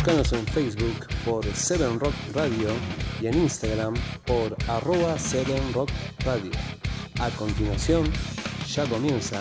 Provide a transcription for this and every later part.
Búscanos en Facebook por 7Rock Radio y en Instagram por @7Rock Radio. A continuación, ya comienza.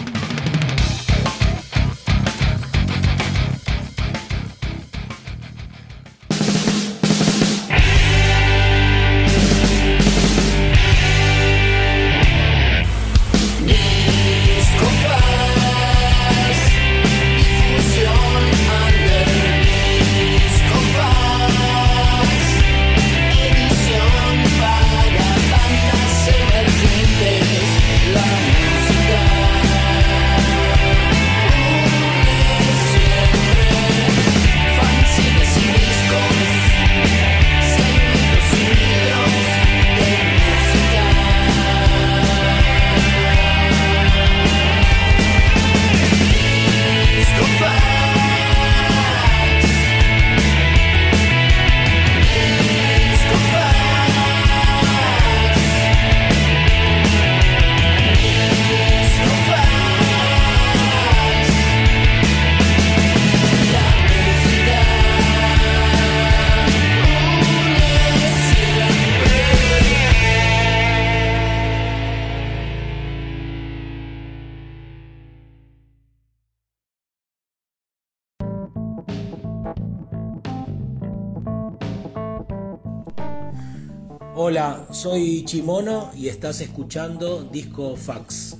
Hola, soy Chimono y estás escuchando Disco Fax.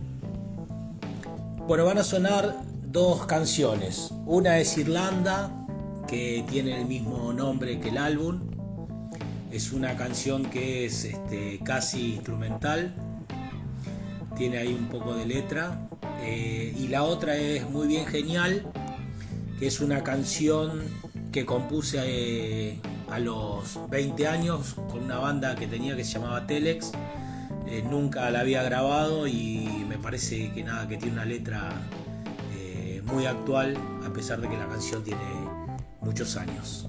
Bueno, van a sonar dos canciones. Una es Irlanda, que tiene el mismo nombre que el álbum. Es una canción que es casi instrumental. Tiene ahí un poco de letra. Y la otra es Muy Bien Genial, que es una canción que compuse a los 20 años con una banda que tenía que se llamaba Telex. Nunca la había grabado y me parece que tiene una letra muy actual, a pesar de que la canción tiene muchos años.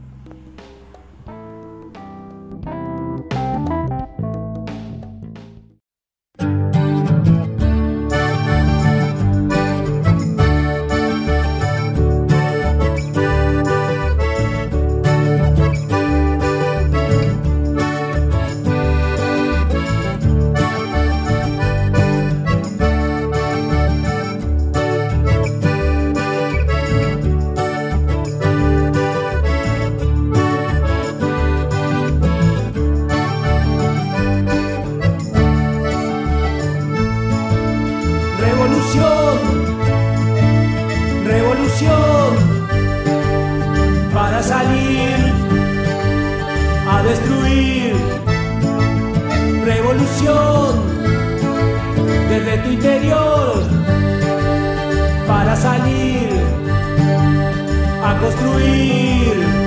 Revolución para salir a destruir. Revolución desde tu interior para salir a construir.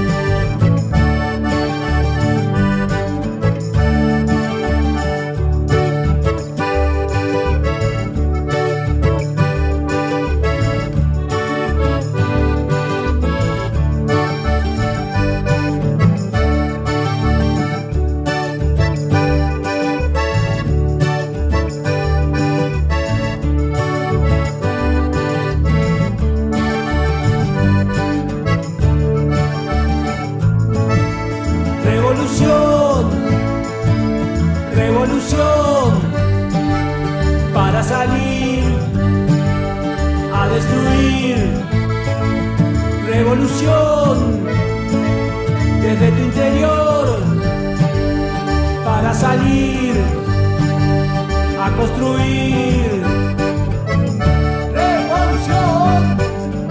Revolución para salir a destruir. Revolución desde tu interior para salir a construir. Revolución,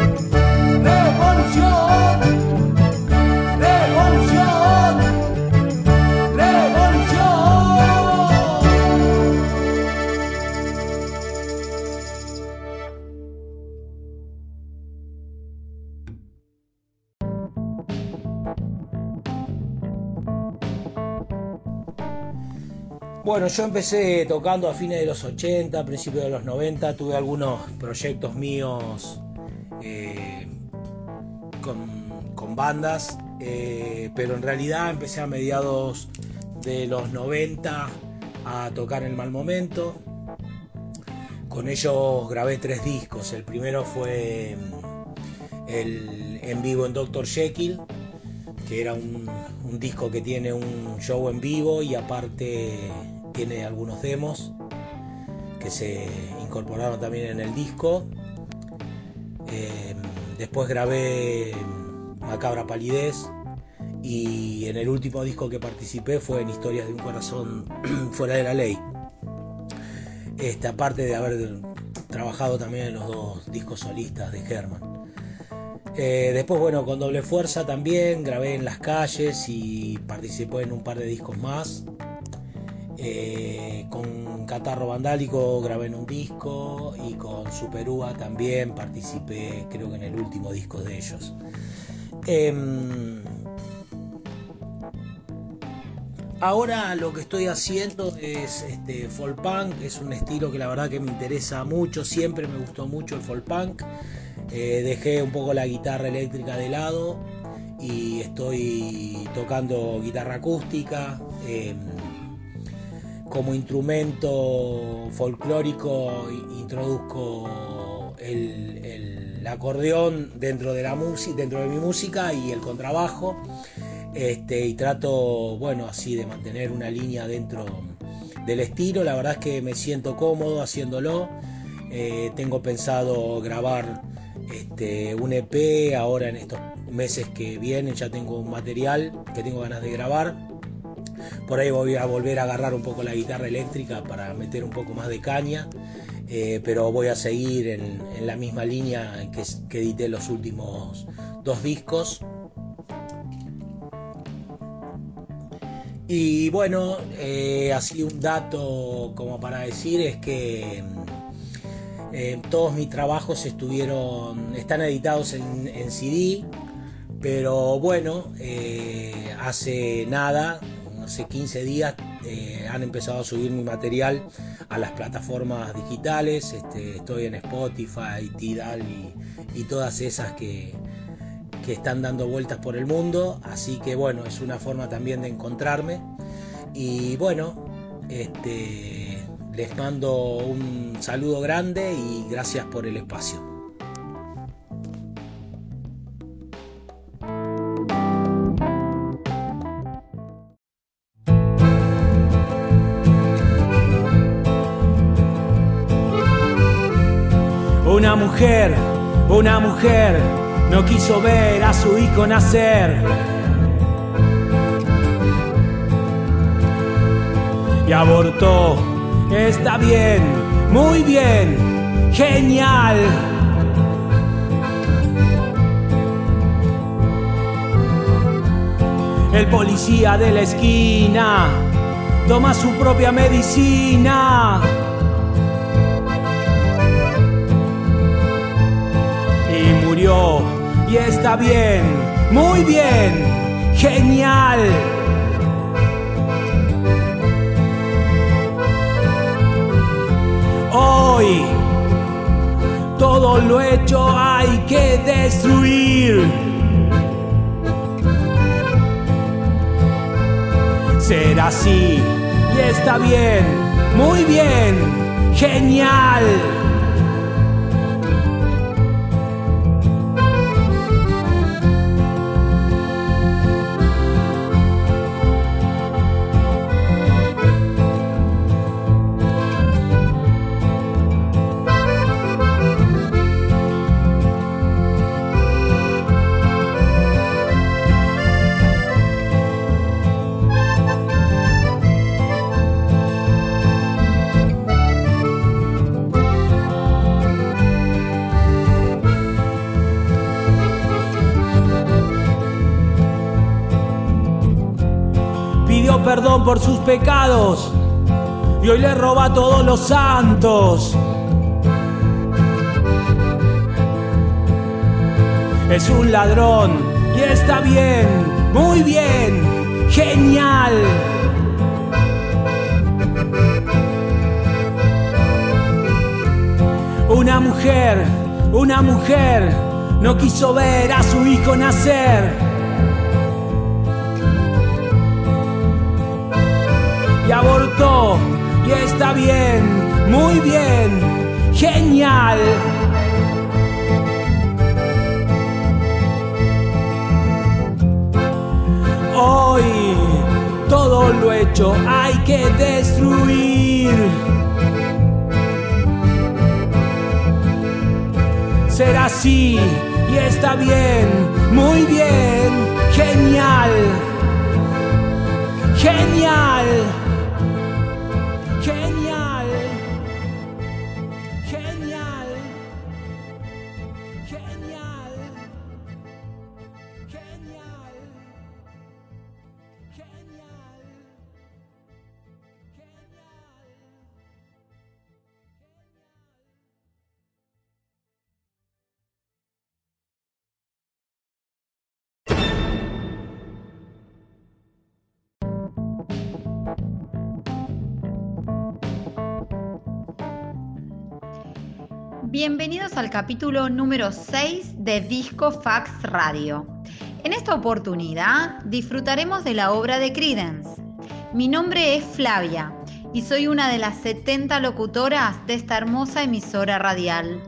revolución, revolución, revolución. Bueno, yo empecé tocando a fines de los 80, principios de los 90, tuve algunos proyectos míos con bandas, pero en realidad empecé a mediados de los 90 a tocar en Mal Momento. Con ellos grabé 3 discos. El primero fue el en vivo en Dr. Jekyll, que era un disco que tiene un show en vivo y aparte tiene algunos demos que se incorporaron también en el disco. Después grabé Macabra Palidez, y en el último disco que participé fue en Historias de un corazón fuera de la ley. Aparte de haber trabajado también en los 2 discos solistas de Herman. Después, bueno, con Doble Fuerza también grabé en las calles y participé en un par de discos más. Con Catarro Vandálico grabé en un disco, y con Superúa también participé, creo que en el último disco de ellos. Ahora lo que estoy haciendo es folk punk. Es un estilo que la verdad que me interesa mucho, siempre me gustó mucho el folk punk. Dejé un poco la guitarra eléctrica de lado y estoy tocando guitarra acústica. Como instrumento folclórico introduzco el acordeón dentro de mi música, y el contrabajo. Y trato, bueno, así de mantener una línea dentro del estilo. La verdad es que me siento cómodo haciéndolo. Tengo pensado grabar un EP ahora en estos meses que vienen. Ya tengo un material que tengo ganas de grabar. Por ahí voy a volver a agarrar un poco la guitarra eléctrica para meter un poco más de caña, pero voy a seguir en la misma línea en que edité los últimos 2 discos. Y bueno, así un dato como para decir es que todos mis trabajos están editados en CD, pero bueno, hace 15 días han empezado a subir mi material a las plataformas digitales. Estoy en Spotify, Tidal y todas esas que están dando vueltas por el mundo, así que bueno, es una forma también de encontrarme. Y bueno, les mando un saludo grande y gracias por el espacio. Una mujer no quiso ver a su hijo nacer, y abortó. Está bien, muy bien, genial. El policía de la esquina toma su propia medicina. Y murió, y está bien, muy bien, genial. Hoy todo lo hecho hay que destruir. Será así, y está bien, muy bien, genial. Pidió perdón por sus pecados y hoy le roba a todos los santos. Es un ladrón y está bien, muy bien, genial. Una mujer no quiso ver a su hijo nacer. Y abortó, y está bien, muy bien, genial. hecho hay que destruir. Será así y está bien, muy bien, genial, genial, genial, genial, genial, genial, genial. Bienvenidos al capítulo número 6 de Disco Fax Radio. En esta oportunidad disfrutaremos de la obra de Creedence. Mi nombre es Flavia y soy una de las 70 locutoras de esta hermosa emisora radial.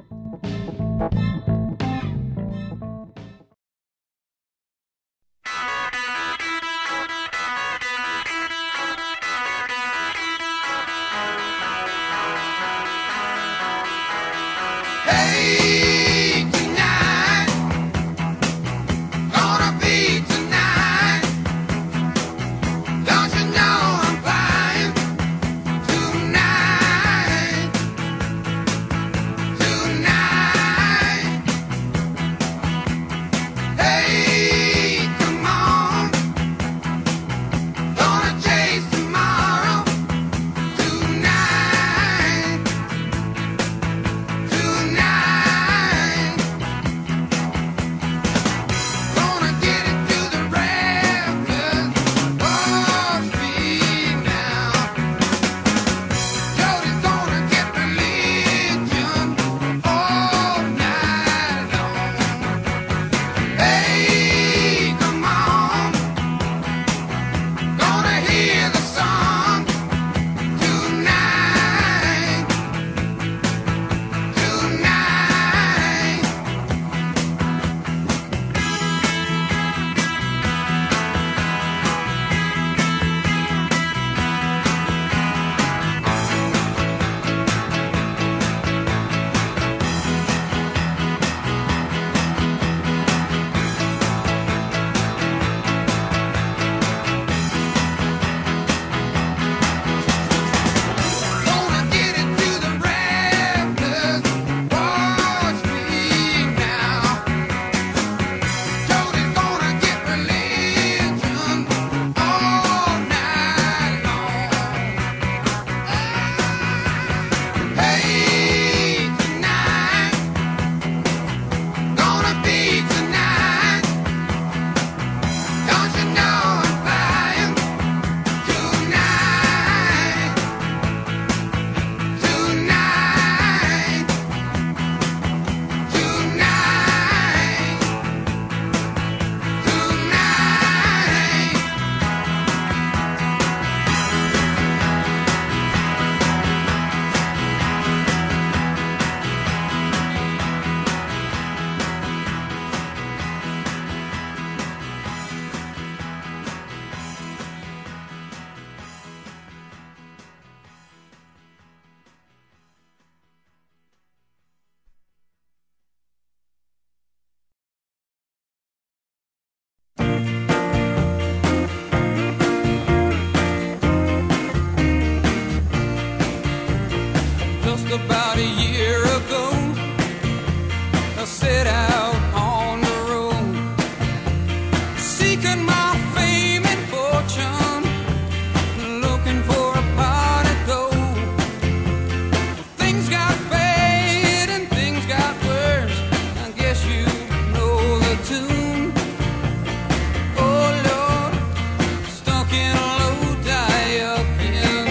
About a year ago, I set out on the road, seeking my fame and fortune, looking for a pot of gold. Things got bad and things got worse, I guess you know the tune. Oh Lord, stuck in a low die-up inn.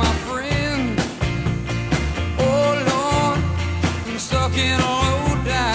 Stuck in a low dive.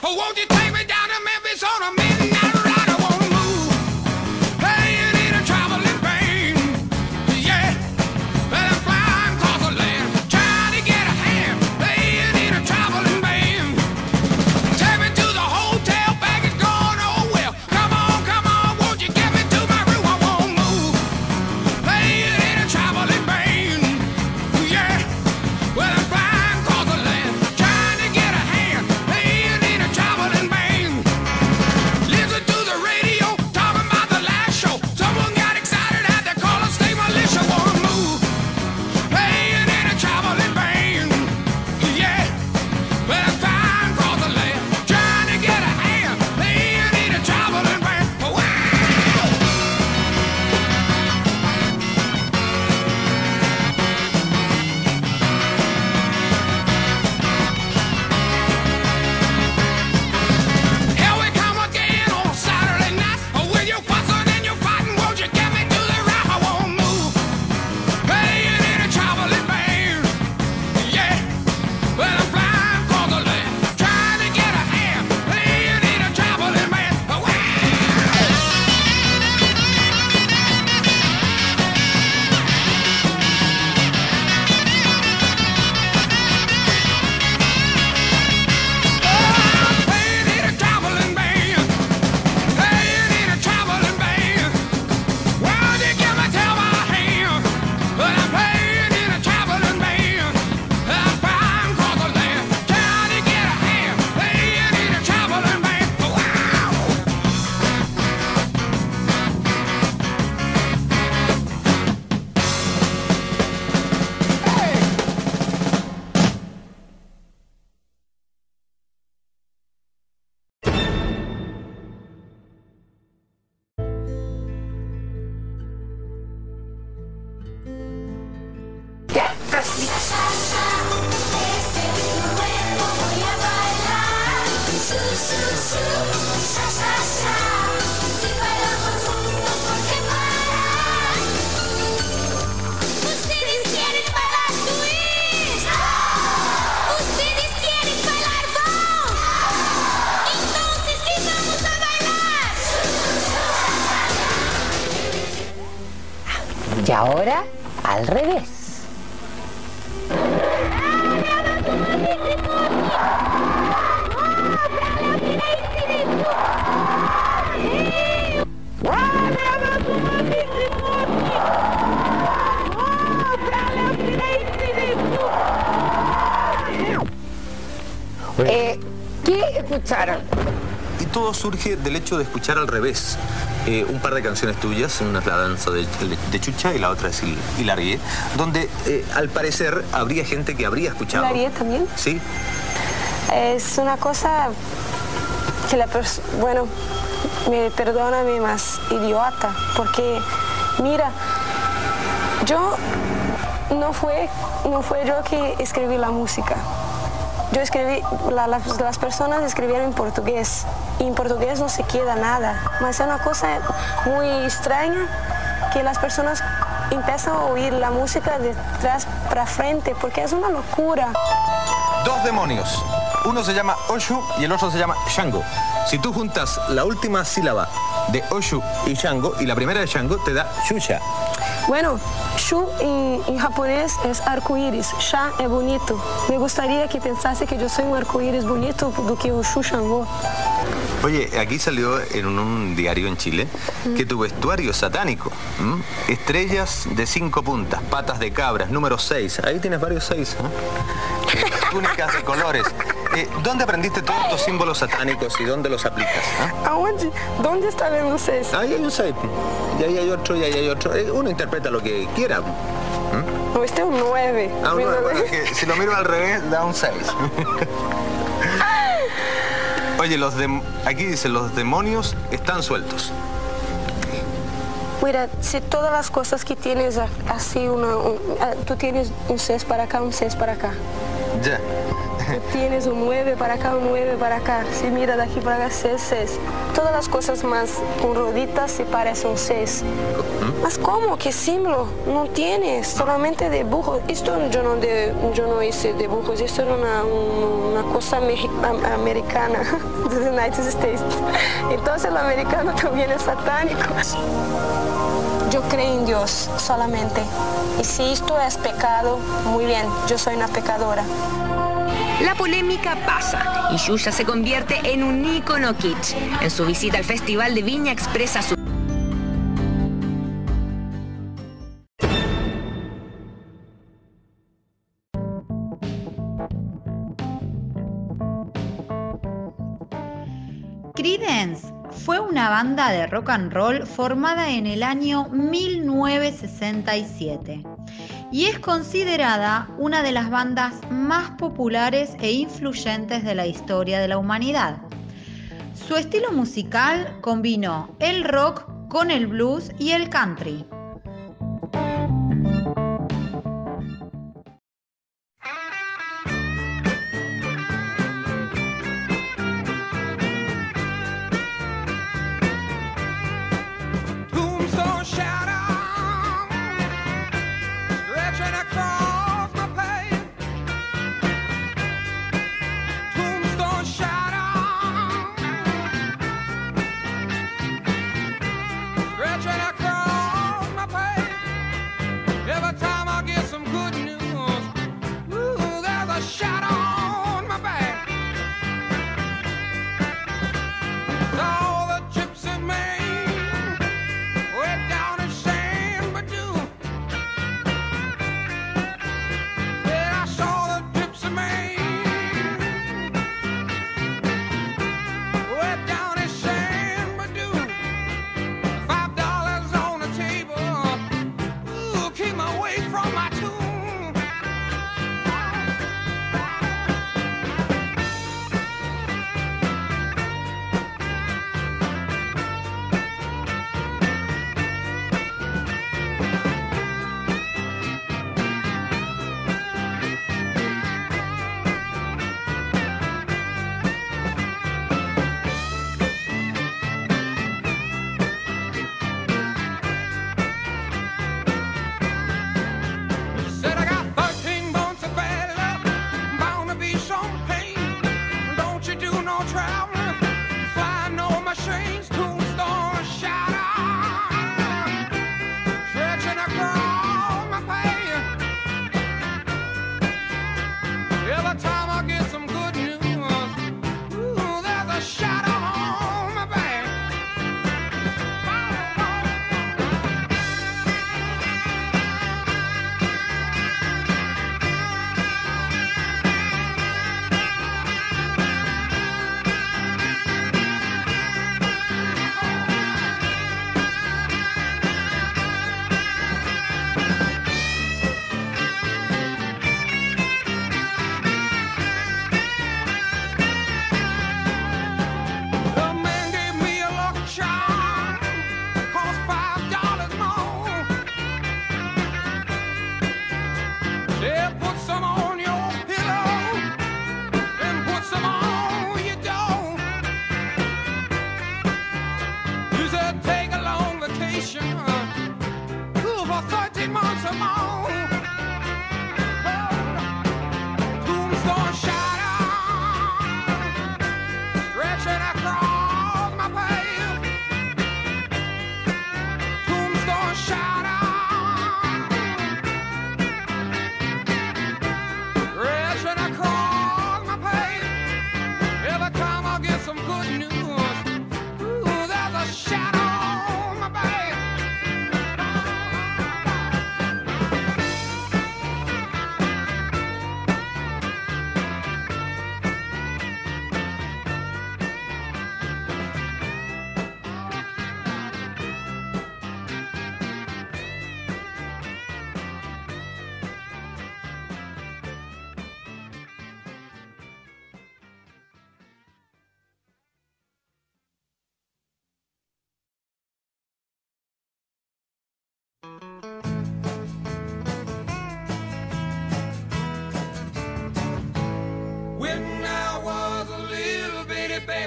Oh, won't you take me down to Memphis on a midnight ride? I wanna move, playing in a traveling band. Yeah, well, I'm flying across the land, trying to get a hand, playing in a traveling band. Take me to the hotel, bag is gone, oh well. Come on, won't you get me to my room? I won't move, playing in a traveling band. Yeah, well, I'm flying across the land, trying to get a hand, playing in a traveling band. Listen to the radio, talking about the last show. Someone got excited, had to call a state militia. Wanna move, playing in a traveling band. Yeah, well, I'm flying across the land, trying to get a hand, playing in a traveling band. Wow! Here we come again on Saturday night. With your fussing and your fighting, won't you get me to the right? I won't move, playing in a traveling band. Yeah, well, I'm flying across the land, trying to get a hand, playing in a traveling band. Wow! Playing in a traveling band, playing in a traveling band. Why'd you give me till my hand? But I'm playing in a traveling band. I'm flying across the land, trying to get a hand, playing in a traveling band. Wow! Ustedes quieren bailar twist. Ustedes quieren bailar ball. Entonces, ¿qué vamos a bailar? Y ahora, al revés. ¿Qué escucharon? Y todo surge del hecho de escuchar al revés. Un par de canciones tuyas, una es la danza de Chucha y la otra es Hilarie, donde al parecer habría gente que habría escuchado. ¿Hilarie también? Sí. Es una cosa que bueno, perdóname más idiota, porque mira, no fue yo que escribí la música. Yo escribí, las personas escribieron en portugués, y en portugués no se queda nada, pero es una cosa muy extraña que las personas empiezan a oír la música de atrás para frente, porque es una locura. Dos demonios. Uno se llama Oshu y el otro se llama Shango. Si tú juntas la última sílaba de Oshu y Shango y la primera de Shango, te da Xuxa. Bueno, Shu en japonés es arco-íris, Sha es bonito. Me gustaría que pensase que yo soy un arco-íris bonito do que o Shu Shango. Oye, aquí salió en un diario en Chile que tu vestuario es satánico. Estrellas de 5 puntas, patas de cabras, número 6. Ahí tienes varios 6. Túnicas de colores. ¿Dónde aprendiste todos estos símbolos satánicos y dónde los aplicas? ¿Aonde? ¿Dónde está el 6? Ahí hay un 6. Y ahí hay otro, y ahí hay otro. Uno interpreta lo que quiera. No, este es un 9. Ah, un 9. Bueno, que si lo miro al revés, da un 6. Oye, aquí dice, los demonios están sueltos. Mira, si todas las cosas que tienes así, tú tienes un 6 para acá, un 6 para acá. Ya. Tienes un 9 para acá, un 9 para acá. Si mira de aquí para acá, 6, 6. Todas las cosas más con rueditas se parecen un 6. ¿Mas cómo? ¿Qué símbolo? No tienes, solamente dibujo. Esto yo no hice dibujos, esto era una cosa americana de los United States. Entonces el americano también es satánico. Yo creo en Dios solamente. Y si esto es pecado, muy bien, yo soy una pecadora. La polémica pasa y Yuya se convierte en un ícono kitsch. En su visita al Festival de Viña expresa su... Creedence fue una banda de rock and roll formada en el año 1967 y es considerada una de las bandas más populares e influyentes de la historia de la humanidad. Su estilo musical combinó el rock con el blues y el country.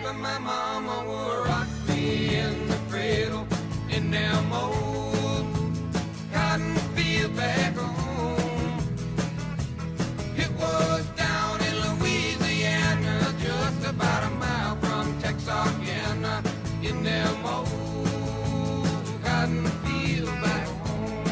baby, my mama would rock me in the cradle in them old cotton field back home. It was down in Louisiana, just about a mile from Texarkana, in them old cotton field back home.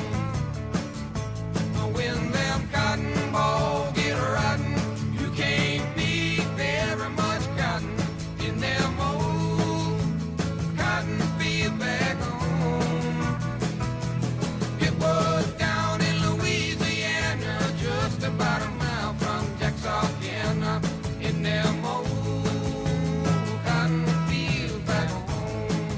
When them cotton balls get rotten, you can't beat very much cotton in them old cotton field back home. It was down in Louisiana, just about a mile from Texarkana, in them old cotton field back home.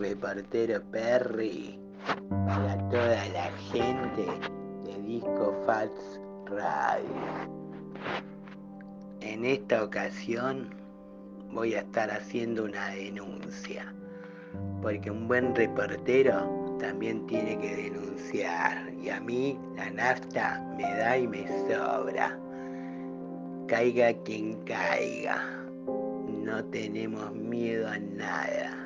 reportero Perry para toda la gente de Disco Facts Radio. En esta ocasión voy a estar haciendo una denuncia, porque un buen reportero también tiene que denunciar, y a mí la nafta me da y me sobra. Caiga quien caiga, no tenemos miedo a nada.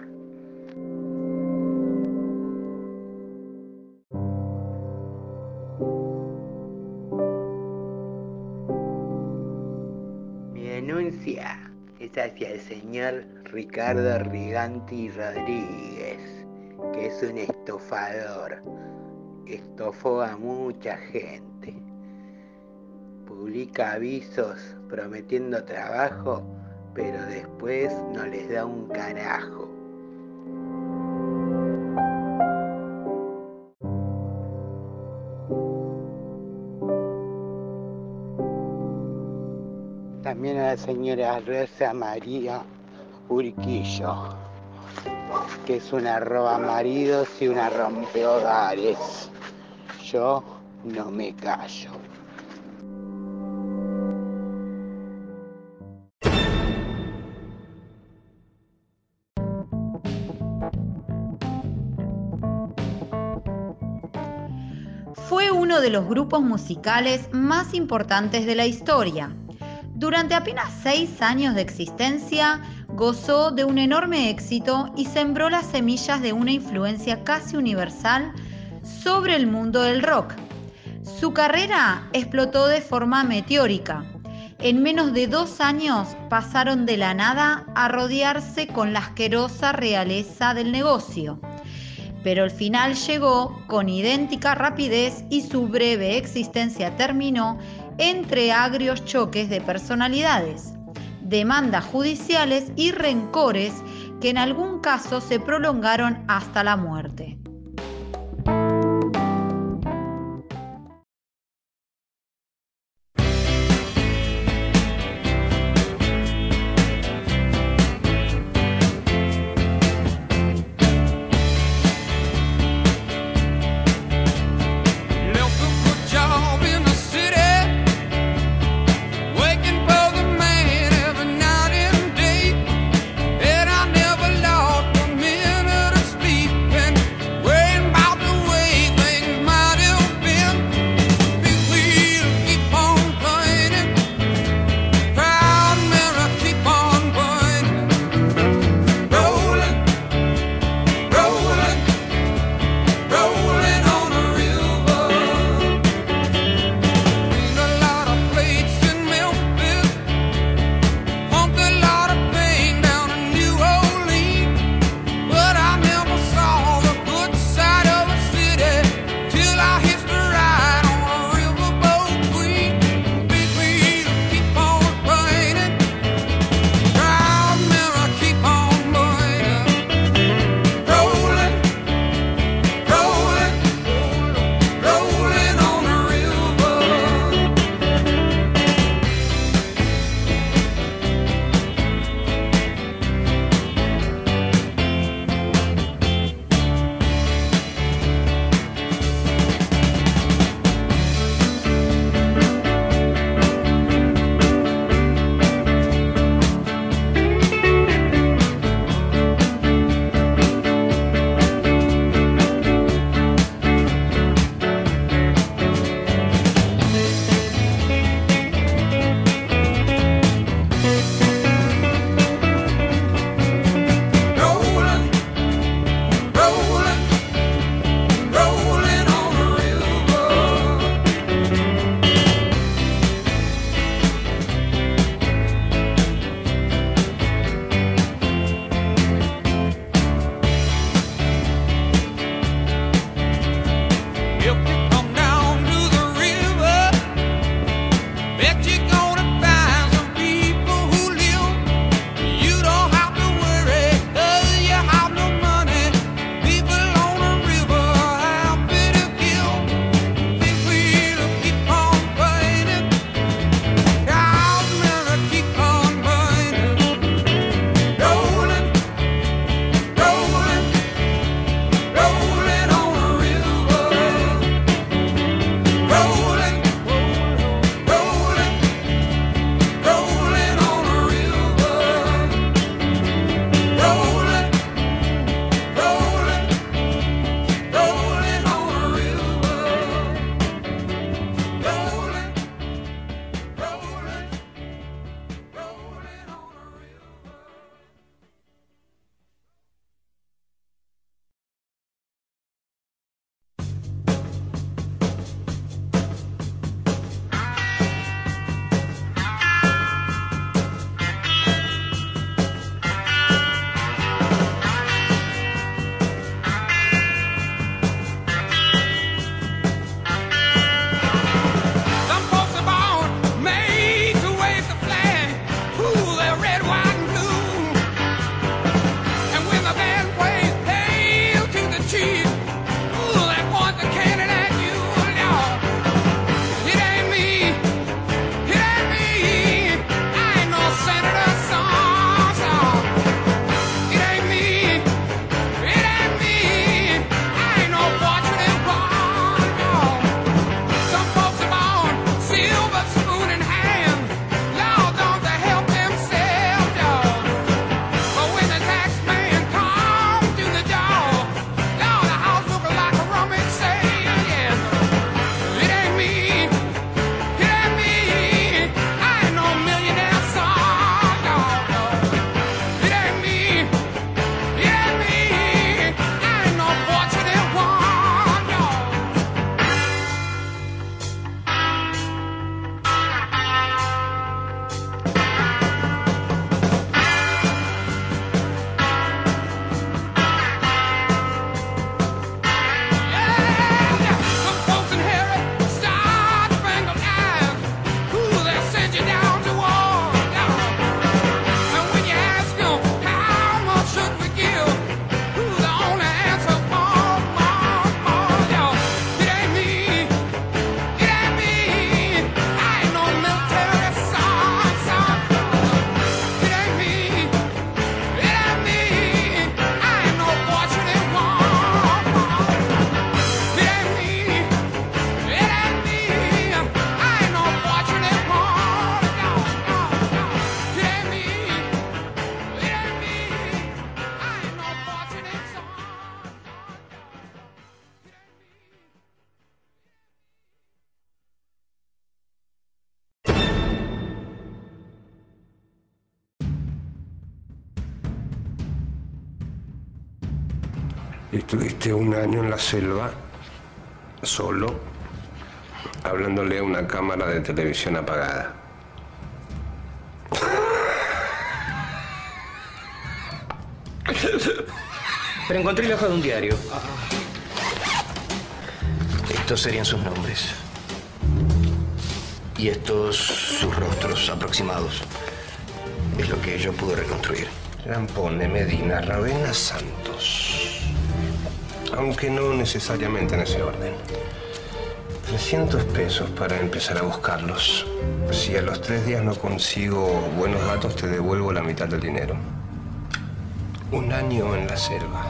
Mi denuncia es hacia el señor Ricardo Riganti Rodríguez, que es un estafador. Estafó a mucha gente. Publica avisos prometiendo trabajo, pero después no les da un carajo. También a la señora Rosa María Urquillo, que es una roba maridos y una rompehogares. Yo no me callo. Fue uno de los grupos musicales más importantes de la historia. Durante apenas 6 años de existencia, gozó de un enorme éxito y sembró las semillas de una influencia casi universal sobre el mundo del rock. Su carrera explotó de forma meteórica. En menos de 2 años pasaron de la nada a rodearse con la asquerosa realeza del negocio. Pero el final llegó con idéntica rapidez y su breve existencia terminó entre agrios choques de personalidades, demandas judiciales y rencores que en algún caso se prolongaron hasta la muerte. Well, Estuviste un año en la selva, solo, hablándole a una cámara de televisión apagada. Pero encontré la hoja de un diario. Estos serían sus nombres. Y estos sus rostros aproximados. Es lo que yo pude reconstruir. Rampone, Medina, Ravena, Santos. Aunque no necesariamente en ese orden. 300 pesos para empezar a buscarlos. Si a los 3 días no consigo buenos datos, te devuelvo la mitad del dinero. Un año en la selva.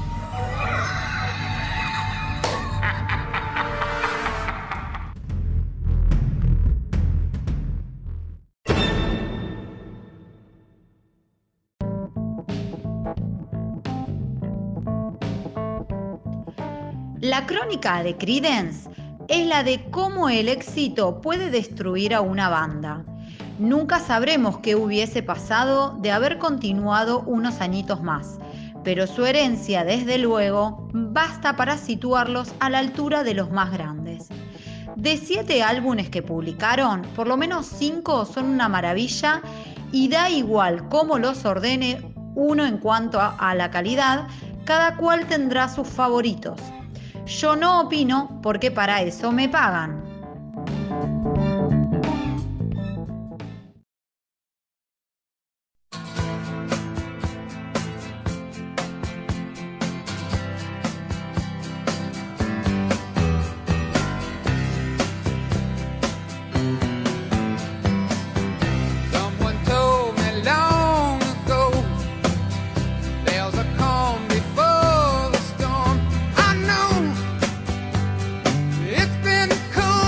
La crónica de Creedence es la de cómo el éxito puede destruir a una banda. Nunca sabremos qué hubiese pasado de haber continuado unos añitos más, pero su herencia, desde luego, basta para situarlos a la altura de los más grandes. De 7 álbumes que publicaron, por lo menos 5 son una maravilla y da igual cómo los ordene uno en cuanto a la calidad, cada cual tendrá sus favoritos. Yo no opino porque para eso me pagan. Someone told me long ago there's a calm before the storm. I know it's been calm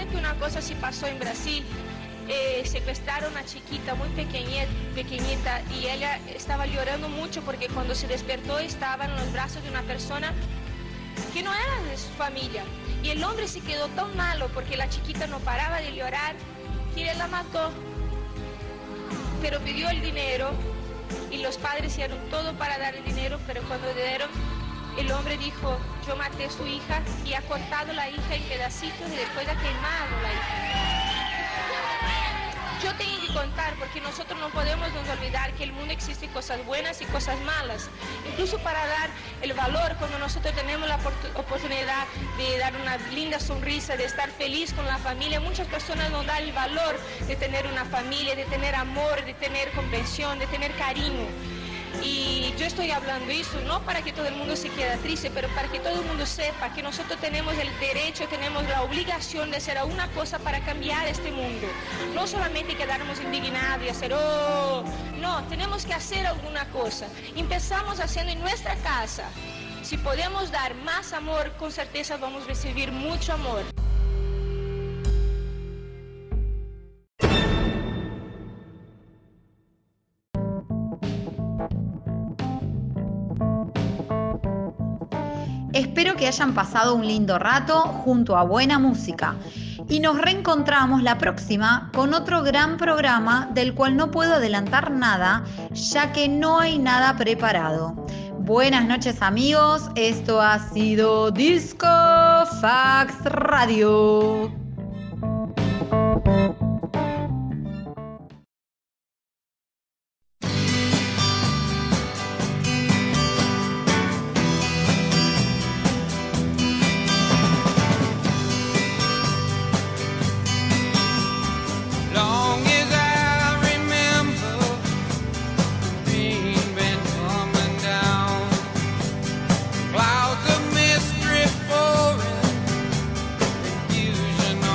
que una cosa sí pasó en Brasil. Secuestraron a una chiquita muy pequeñita y ella estaba llorando mucho porque cuando se despertó estaba en los brazos de una persona que no era de su familia. Y el hombre se quedó tan malo porque la chiquita no paraba de llorar que él la mató. Pero pidió el dinero y los padres hicieron todo para dar el dinero, pero cuando le dieron, el hombre dijo, yo maté a su hija y ha cortado la hija en pedacitos y después ha quemado la hija. Yo tengo que contar porque nosotros no podemos nos olvidar que en el mundo existen cosas buenas y cosas malas. Incluso para dar el valor, cuando nosotros tenemos la oportunidad de dar una linda sonrisa, de estar feliz con la familia, muchas personas no dan el valor de tener una familia, de tener amor, de tener comprensión, de tener cariño. Y yo estoy hablando eso no para que todo el mundo se quede triste, pero para que todo el mundo sepa que nosotros tenemos el derecho, tenemos la obligación de hacer alguna cosa para cambiar este mundo. No solamente quedarnos indignados y hacer, no, tenemos que hacer alguna cosa. Empezamos haciendo en nuestra casa. Si podemos dar más amor, con certeza vamos a recibir mucho amor. Espero que hayan pasado un lindo rato junto a buena música y nos reencontramos la próxima con otro gran programa del cual no puedo adelantar nada ya que no hay nada preparado. Buenas noches amigos, esto ha sido Disco Fax Radio. Clouds of mystery pouring, confusion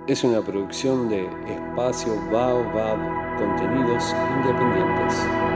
es una producción de Espacio Baobab, Contenidos Independientes.